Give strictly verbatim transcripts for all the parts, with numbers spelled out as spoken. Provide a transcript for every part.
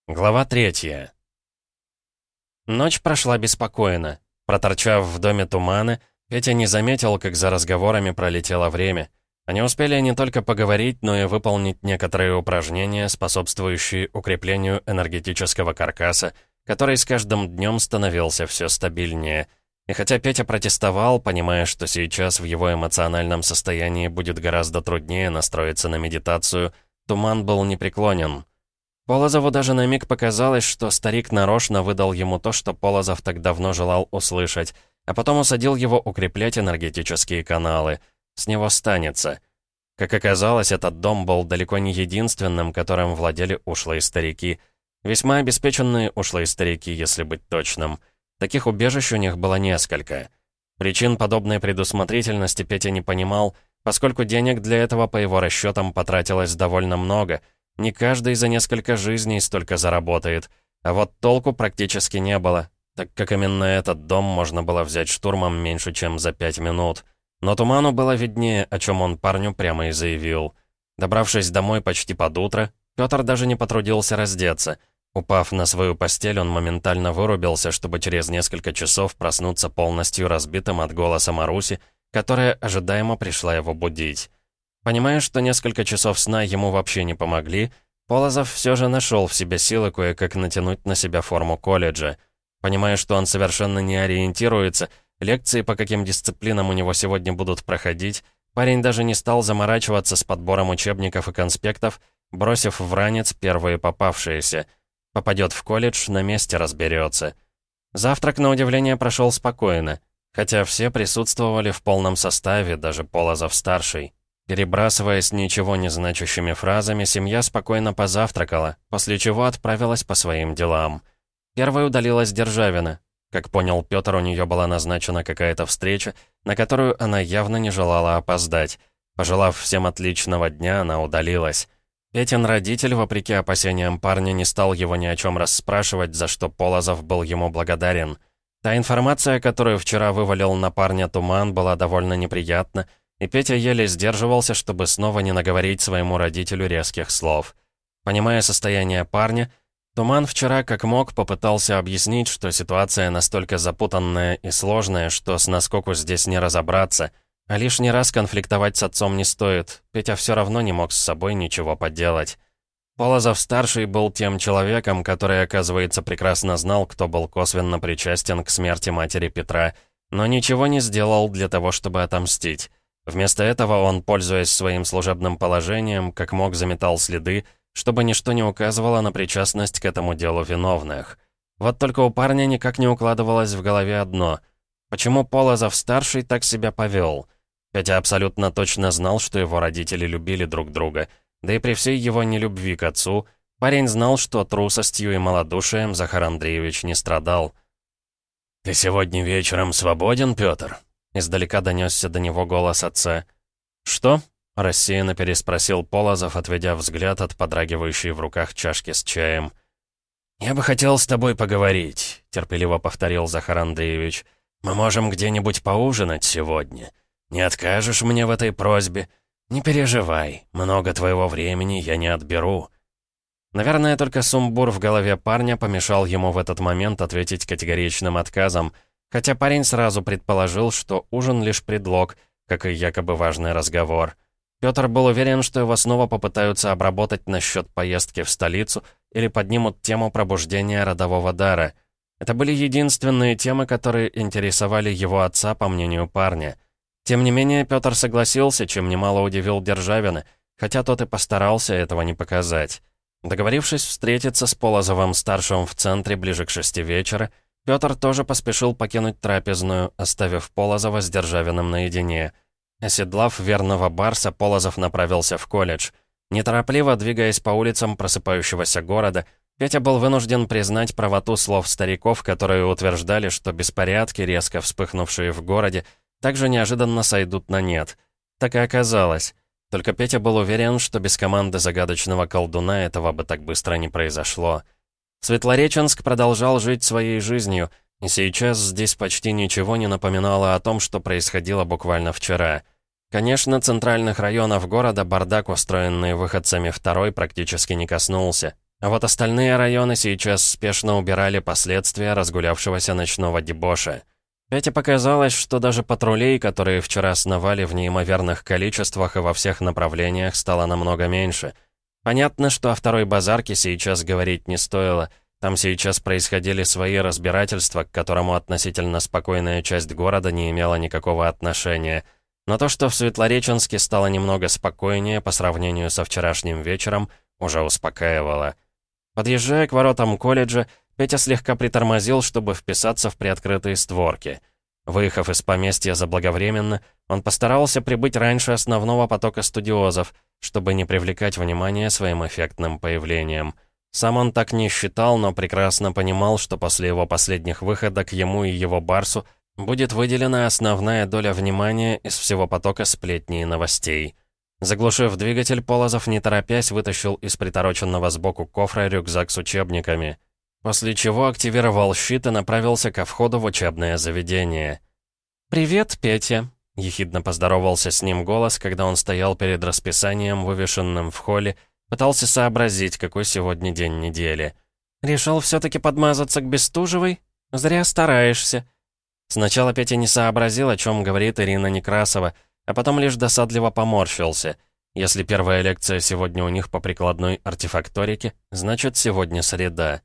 Глава третья. Ночь прошла беспокойно. Проторчав в доме туманы, Петя не заметил, как за разговорами пролетело время. Они успели не только поговорить, но и выполнить некоторые упражнения, способствующие укреплению энергетического каркаса, который с каждым днем становился все стабильнее. И хотя Петя протестовал, понимая, что сейчас в его эмоциональном состоянии будет гораздо труднее настроиться на медитацию, туман был непреклонен. Полозову даже на миг показалось, что старик нарочно выдал ему то, что Полозов так давно желал услышать, а потом усадил его укреплять энергетические каналы. С него станется. Как оказалось, этот дом был далеко не единственным, которым владели ушлые старики. Весьма обеспеченные ушлые старики, если быть точным. Таких убежищ у них было несколько. Причин подобной предусмотрительности Петя не понимал, поскольку денег для этого, по его расчетам, потратилось довольно много. Не каждый за несколько жизней столько заработает. А вот толку практически не было, так как именно этот дом можно было взять штурмом меньше, чем за пять минут. Но Туману было виднее, о чем он парню прямо и заявил. Добравшись домой почти под утро, Пётр даже не потрудился раздеться. Упав на свою постель, он моментально вырубился, чтобы через несколько часов проснуться полностью разбитым от голоса Маруси, которая ожидаемо пришла его будить. Понимая, что несколько часов сна ему вообще не помогли, Полозов все же нашел в себе силы кое-как натянуть на себя форму колледжа. Понимая, что он совершенно не ориентируется, лекции по каким дисциплинам у него сегодня будут проходить, парень даже не стал заморачиваться с подбором учебников и конспектов, бросив в ранец первые попавшиеся. Попадет в колледж, на месте разберется. Завтрак, на удивление, прошел спокойно, хотя все присутствовали в полном составе, даже Полозов-старший. Перебрасываясь ничего не значащими фразами, семья спокойно позавтракала, после чего отправилась по своим делам. Первой удалилась Державина. Как понял Пётр, у нее была назначена какая-то встреча, на которую она явно не желала опоздать. Пожелав всем отличного дня, она удалилась. Петин родитель, вопреки опасениям парня, не стал его ни о чем расспрашивать, за что Полозов был ему благодарен. Та информация, которую вчера вывалил на парня Туман, была довольно неприятна, и Петя еле сдерживался, чтобы снова не наговорить своему родителю резких слов. Понимая состояние парня, Туман вчера как мог попытался объяснить, что ситуация настолько запутанная и сложная, что с наскоку здесь не разобраться, а лишний раз конфликтовать с отцом не стоит, Петя все равно не мог с собой ничего поделать. Полозов-старший был тем человеком, который, оказывается, прекрасно знал, кто был косвенно причастен к смерти матери Петра, но ничего не сделал для того, чтобы отомстить. Вместо этого он, пользуясь своим служебным положением, как мог заметал следы, чтобы ничто не указывало на причастность к этому делу виновных. Вот только у парня никак не укладывалось в голове одно. Почему Полозов-старший так себя повел? Петя абсолютно точно знал, что его родители любили друг друга. Да и при всей его нелюбви к отцу, парень знал, что трусостью и малодушием Захар Андреевич не страдал. «Ты сегодня вечером свободен, Пётр?» Издалека донесся до него голос отца. «Что?» — рассеянно переспросил Полозов, отведя взгляд от подрагивающей в руках чашки с чаем. «Я бы хотел с тобой поговорить», — терпеливо повторил Захар Андреевич. «Мы можем где-нибудь поужинать сегодня. Не откажешь мне в этой просьбе? Не переживай, много твоего времени я не отберу». Наверное, только сумбур в голове парня помешал ему в этот момент ответить категоричным отказом, хотя парень сразу предположил, что ужин лишь предлог, как и якобы важный разговор. Пётр был уверен, что его снова попытаются обработать насчет поездки в столицу или поднимут тему пробуждения родового дара. Это были единственные темы, которые интересовали его отца, по мнению парня. Тем не менее, Пётр согласился, чем немало удивил Державина, хотя тот и постарался этого не показать. Договорившись встретиться с Полозовым-старшим в центре ближе к шести вечера, Пётр тоже поспешил покинуть трапезную, оставив Полозова с Державиным наедине. Оседлав верного барса, Полозов направился в колледж. Неторопливо двигаясь по улицам просыпающегося города, Петя был вынужден признать правоту слов стариков, которые утверждали, что беспорядки, резко вспыхнувшие в городе, также неожиданно сойдут на нет. Так и оказалось. Только Петя был уверен, что без команды загадочного колдуна этого бы так быстро не произошло. Светлореченск продолжал жить своей жизнью, и сейчас здесь почти ничего не напоминало о том, что происходило буквально вчера. Конечно, центральных районов города бардак, устроенный выходцами второй, практически не коснулся. А вот остальные районы сейчас спешно убирали последствия разгулявшегося ночного дебоша. Пете показалось, что даже патрулей, которые вчера сновали в неимоверных количествах и во всех направлениях, стало намного меньше. Понятно, что о второй базарке сейчас говорить не стоило. Там сейчас происходили свои разбирательства, к которому относительно спокойная часть города не имела никакого отношения. Но то, что в Светлореченске стало немного спокойнее по сравнению со вчерашним вечером, уже успокаивало. Подъезжая к воротам колледжа, Петя слегка притормозил, чтобы вписаться в приоткрытые створки. Выехав из поместья заблаговременно, он постарался прибыть раньше основного потока студиозов, чтобы не привлекать внимание своим эффектным появлением. Сам он так не считал, но прекрасно понимал, что после его последних выходок ему и его барсу будет выделена основная доля внимания из всего потока сплетней и новостей. Заглушив двигатель, Полозов, не торопясь, вытащил из притороченного сбоку кофра рюкзак с учебниками, после чего активировал щит и направился ко входу в учебное заведение. «Привет, Петя», — ехидно поздоровался с ним голос, когда он стоял перед расписанием, вывешенным в холле, пытался сообразить, какой сегодня день недели. «Решил все-таки подмазаться к Бестужевой? Зря стараешься». Сначала Петя не сообразил, о чем говорит Ирина Некрасова, а потом лишь досадливо поморщился. Если первая лекция сегодня у них по прикладной артефакторике, значит, сегодня среда.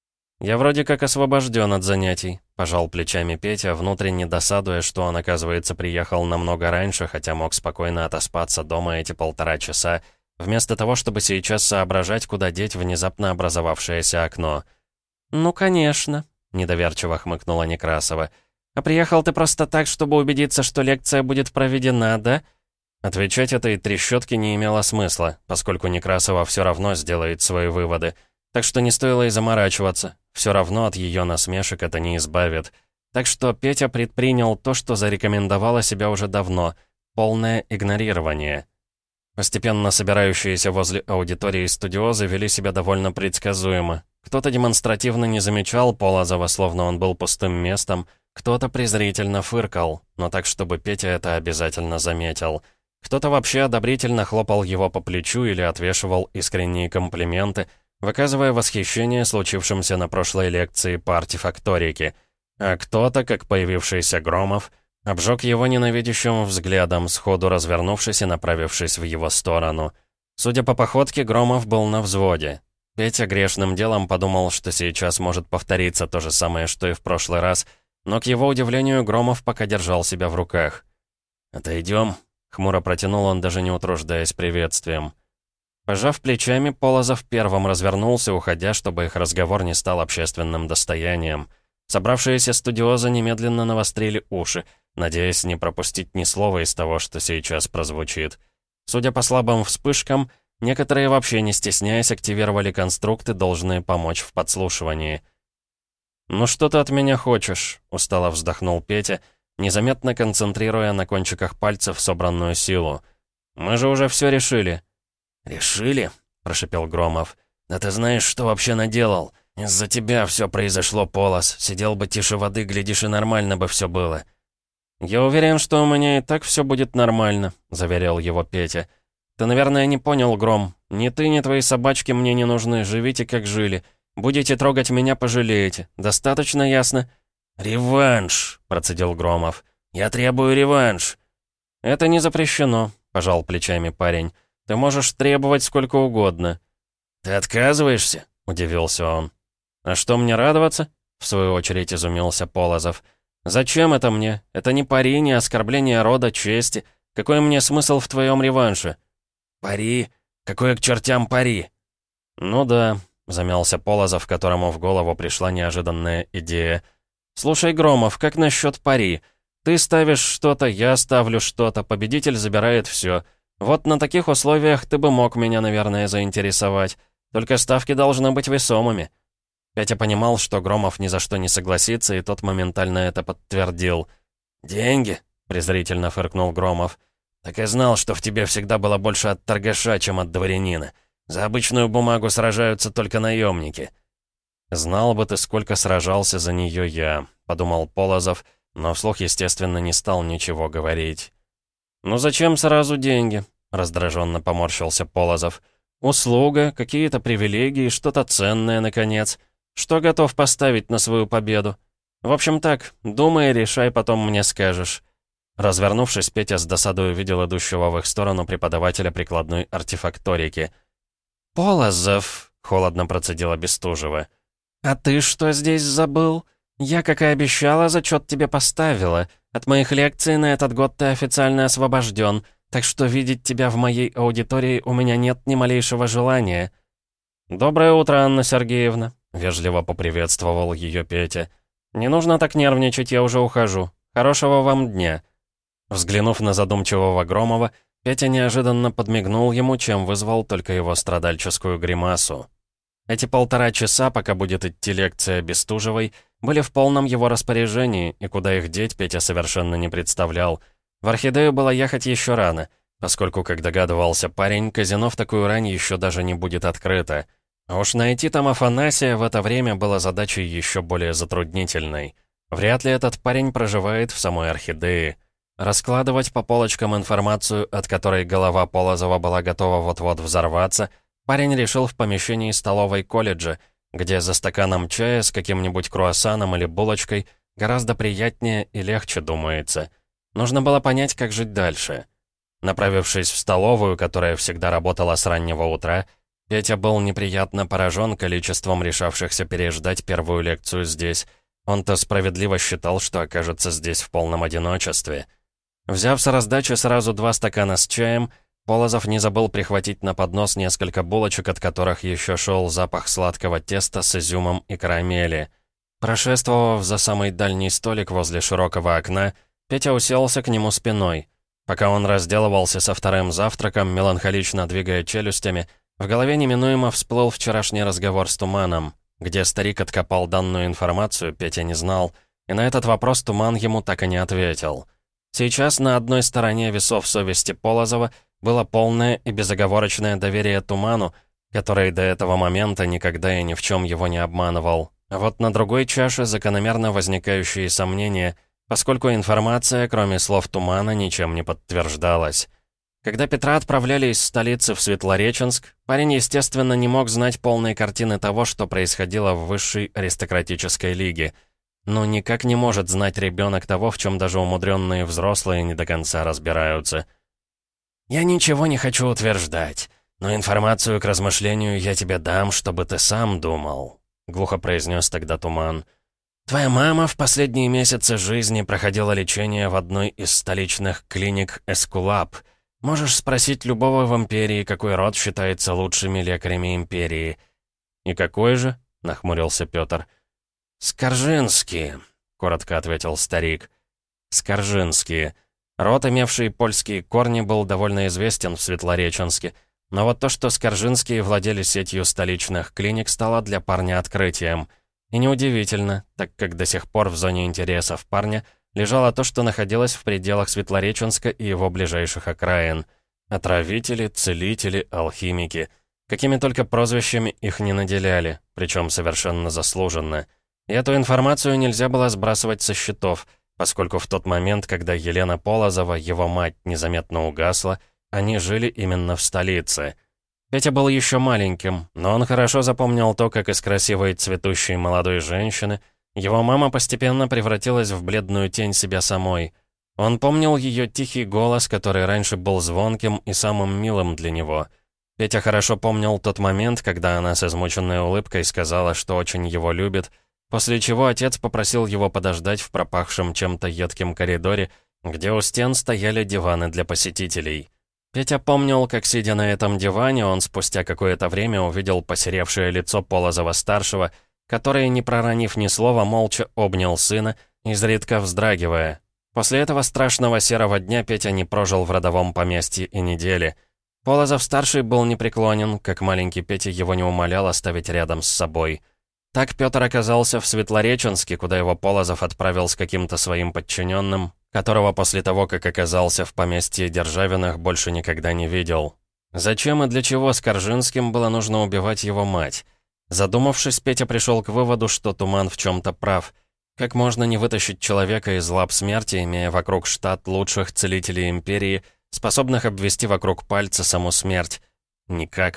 «Я вроде как освобожден от занятий», — пожал плечами Петя, внутренне досадуя, что он, оказывается, приехал намного раньше, хотя мог спокойно отоспаться дома эти полтора часа, вместо того, чтобы сейчас соображать, куда деть внезапно образовавшееся окно. «Ну, конечно», — недоверчиво хмыкнула Некрасова. «А приехал ты просто так, чтобы убедиться, что лекция будет проведена, да?» Отвечать этой трещотке не имело смысла, поскольку Некрасова все равно сделает свои выводы. Так что не стоило и заморачиваться. Все равно от ее насмешек это не избавит. Так что Петя предпринял то, что зарекомендовало себя уже давно — полное игнорирование. Постепенно собирающиеся возле аудитории студиозы вели себя довольно предсказуемо. Кто-то демонстративно не замечал Полозова, словно он был пустым местом, кто-то презрительно фыркал, но так, чтобы Петя это обязательно заметил. Кто-то вообще одобрительно хлопал его по плечу или отвешивал искренние комплименты, выказывая восхищение случившимся на прошлой лекции по артефакторике. А кто-то, как появившийся Громов, обжег его ненавидящим взглядом, сходу развернувшись и направившись в его сторону. Судя по походке, Громов был на взводе. Петя грешным делом подумал, что сейчас может повториться то же самое, что и в прошлый раз, но, к его удивлению, Громов пока держал себя в руках. «Отойдем», — хмуро протянул он, даже не утруждаясь приветствием. Пожав плечами, Полозов первым развернулся, уходя, чтобы их разговор не стал общественным достоянием. Собравшиеся студиозы немедленно навострили уши, надеясь не пропустить ни слова из того, что сейчас прозвучит. Судя по слабым вспышкам, некоторые вообще не стесняясь активировали конструкты, должные помочь в подслушивании. «Ну что ты от меня хочешь?» — устало вздохнул Петя, незаметно концентрируя на кончиках пальцев собранную силу. «Мы же уже все решили». «Решили?» — прошипел Громов. «Да ты знаешь, что вообще наделал? Из-за тебя все произошло, Полос. Сидел бы тише воды, глядишь, и нормально бы все было». «Я уверен, что у меня и так все будет нормально», — заверил его Петя. «Ты, наверное, не понял, Гром. Ни ты, ни твои собачки мне не нужны. Живите, как жили. Будете трогать меня, пожалеете. Достаточно ясно?» «Реванш!» — процедил Громов. «Я требую реванш!» «Это не запрещено», — пожал плечами парень. «Ты можешь требовать сколько угодно». «Ты отказываешься?» — удивился он. «А что, мне радоваться?» — в свою очередь изумился Полозов. «Зачем это мне? Это не пари, не оскорбление рода, чести. Какой мне смысл в твоем реванше?» «Пари? Какое к чертям пари?» «Ну да», — замялся Полозов, которому в голову пришла неожиданная идея. «Слушай, Громов, как насчет пари? Ты ставишь что-то, я ставлю что-то, победитель забирает все. Вот на таких условиях ты бы мог меня, наверное, заинтересовать. Только ставки должны быть весомыми». Петя понимал, что Громов ни за что не согласится, и тот моментально это подтвердил. «Деньги?» — презрительно фыркнул Громов. «Так и знал, что в тебе всегда было больше от торгаша, чем от дворянина. За обычную бумагу сражаются только наемники». «Знал бы ты, сколько сражался за нее я», — подумал Полозов, но вслух, естественно, не стал ничего говорить. «Ну зачем сразу деньги?» — раздраженно поморщился Полозов. Услуга, какие-то привилегии, что-то ценное, наконец. Что готов поставить на свою победу? В общем так, думай и решай, потом мне скажешь». Развернувшись, Петя с досадой увидел идущего в их сторону преподавателя прикладной артефакторики. «Полозов», — холодно процедила Бестужева. «А ты что здесь забыл? Я, как и обещала, зачет тебе поставила. От моих лекций на этот год ты официально освобожден, так что видеть тебя в моей аудитории у меня нет ни малейшего желания». «Доброе утро, Анна Сергеевна», — вежливо поприветствовал ее Петя. «Не нужно так нервничать, я уже ухожу. Хорошего вам дня». Взглянув на задумчивого Громова, Петя неожиданно подмигнул ему, чем вызвал только его страдальческую гримасу. Эти полтора часа, пока будет идти лекция Бестужевой, были в полном его распоряжении, и куда их деть Петя совершенно не представлял. В Орхидею было ехать еще рано, поскольку, как догадывался парень, казино в такую рань еще даже не будет открыто. А уж найти там Афанасия в это время было задачей еще более затруднительной. Вряд ли этот парень проживает в самой Орхидее. Раскладывать по полочкам информацию, от которой голова Полозова была готова вот-вот взорваться, парень решил в помещении столовой колледжа, где за стаканом чая с каким-нибудь круассаном или булочкой гораздо приятнее и легче думается. Нужно было понять, как жить дальше. Направившись в столовую, которая всегда работала с раннего утра, Петя был неприятно поражен количеством решавшихся переждать первую лекцию здесь. Он-то справедливо считал, что окажется здесь в полном одиночестве. Взяв с раздачи сразу два стакана с чаем, Полозов не забыл прихватить на поднос несколько булочек, от которых еще шел запах сладкого теста с изюмом и карамели. Прошествовав за самый дальний столик возле широкого окна, Петя уселся к нему спиной. Пока он разделывался со вторым завтраком, меланхолично двигая челюстями, в голове неминуемо всплыл вчерашний разговор с Туманом. Где старик откопал данную информацию, Петя не знал, и на этот вопрос Туман ему так и не ответил. Сейчас на одной стороне весов совести Полозова было полное и безоговорочное доверие Туману, который до этого момента никогда и ни в чем его не обманывал. А вот на другой чаше закономерно возникающие сомнения, поскольку информация, кроме слов Тумана, ничем не подтверждалась. Когда Петра отправляли из столицы в Светлореченск, парень, естественно, не мог знать полной картины того, что происходило в высшей аристократической лиге. Но никак не может знать ребенок того, в чем даже умудренные взрослые не до конца разбираются. «Я ничего не хочу утверждать, но информацию к размышлению я тебе дам, чтобы ты сам думал», — глухо произнес тогда Туман. «Твоя мама в последние месяцы жизни проходила лечение в одной из столичных клиник Эскулап. Можешь спросить любого в Империи, какой род считается лучшими лекарями Империи». «И какой же?» — нахмурился Петр. «Скоржинские», — коротко ответил старик. «Скоржинские». Род, имевший польские корни, был довольно известен в Светлореченске. Но вот то, что Скоржинские владели сетью столичных клиник, стало для парня открытием. И неудивительно, так как до сих пор в зоне интересов парня лежало то, что находилось в пределах Светлореченска и его ближайших окраин. Отравители, целители, алхимики. Какими только прозвищами их не наделяли, причем совершенно заслуженно. И эту информацию нельзя было сбрасывать со счетов, поскольку в тот момент, когда Елена Полозова, его мать, незаметно угасла, они жили именно в столице. Петя был еще маленьким, но он хорошо запомнил то, как из красивой цветущей молодой женщины его мама постепенно превратилась в бледную тень себя самой. Он помнил ее тихий голос, который раньше был звонким и самым милым для него. Петя хорошо помнил тот момент, когда она с измученной улыбкой сказала, что очень его любит, после чего отец попросил его подождать в пропахшем чем-то едком коридоре, где у стен стояли диваны для посетителей. Петя помнил, как, сидя на этом диване, он спустя какое-то время увидел посеревшее лицо Полозова-старшего, который, не проронив ни слова, молча обнял сына, изредка вздрагивая. После этого страшного серого дня Петя не прожил в родовом поместье и недели. Полозов-старший был непреклонен, как маленький Петя его не умолял оставить рядом с собой. Так Петр оказался в Светлореченске, куда его Полозов отправил с каким-то своим подчиненным, которого после того, как оказался в поместье Державиных, больше никогда не видел. Зачем и для чего Скоржинским было нужно убивать его мать? Задумавшись, Петя пришел к выводу, что Туман в чем-то прав. Как можно не вытащить человека из лап смерти, имея вокруг штат лучших целителей Империи, способных обвести вокруг пальца саму смерть? Никак.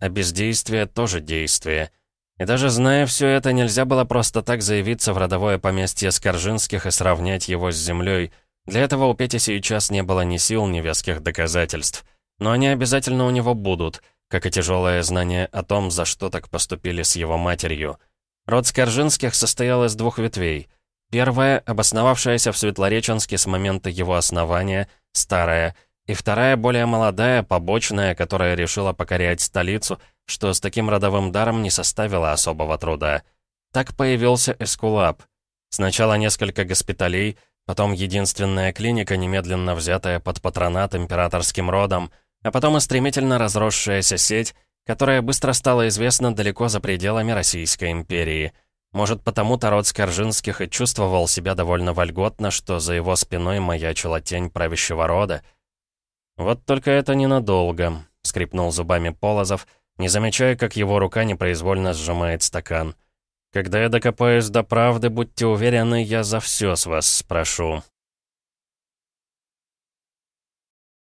а бездействие тоже действие. И даже зная все это, нельзя было просто так заявиться в родовое поместье Скоржинских и сравнять его с землей. Для этого у Пети сейчас не было ни сил, ни веских доказательств. Но они обязательно у него будут, как и тяжелое знание о том, за что так поступили с его матерью. Род Скоржинских состоял из двух ветвей. Первая, обосновавшаяся в Светлореченске с момента его основания, старая, и вторая, более молодая, побочная, которая решила покорять столицу, что с таким родовым даром не составило особого труда. Так появился Эскулап. Сначала несколько госпиталей, потом единственная клиника, немедленно взятая под патронат императорским родом, а потом и стремительно разросшаяся сеть, которая быстро стала известна далеко за пределами Российской империи. Может, потому-то род Скоржинских и чувствовал себя довольно вольготно, что за его спиной маячила тень правящего рода. «Вот только это ненадолго», — скрипнул зубами Полозов, не замечая, как его рука непроизвольно сжимает стакан. «Когда я докопаюсь до правды, будьте уверены, я за все с вас спрошу».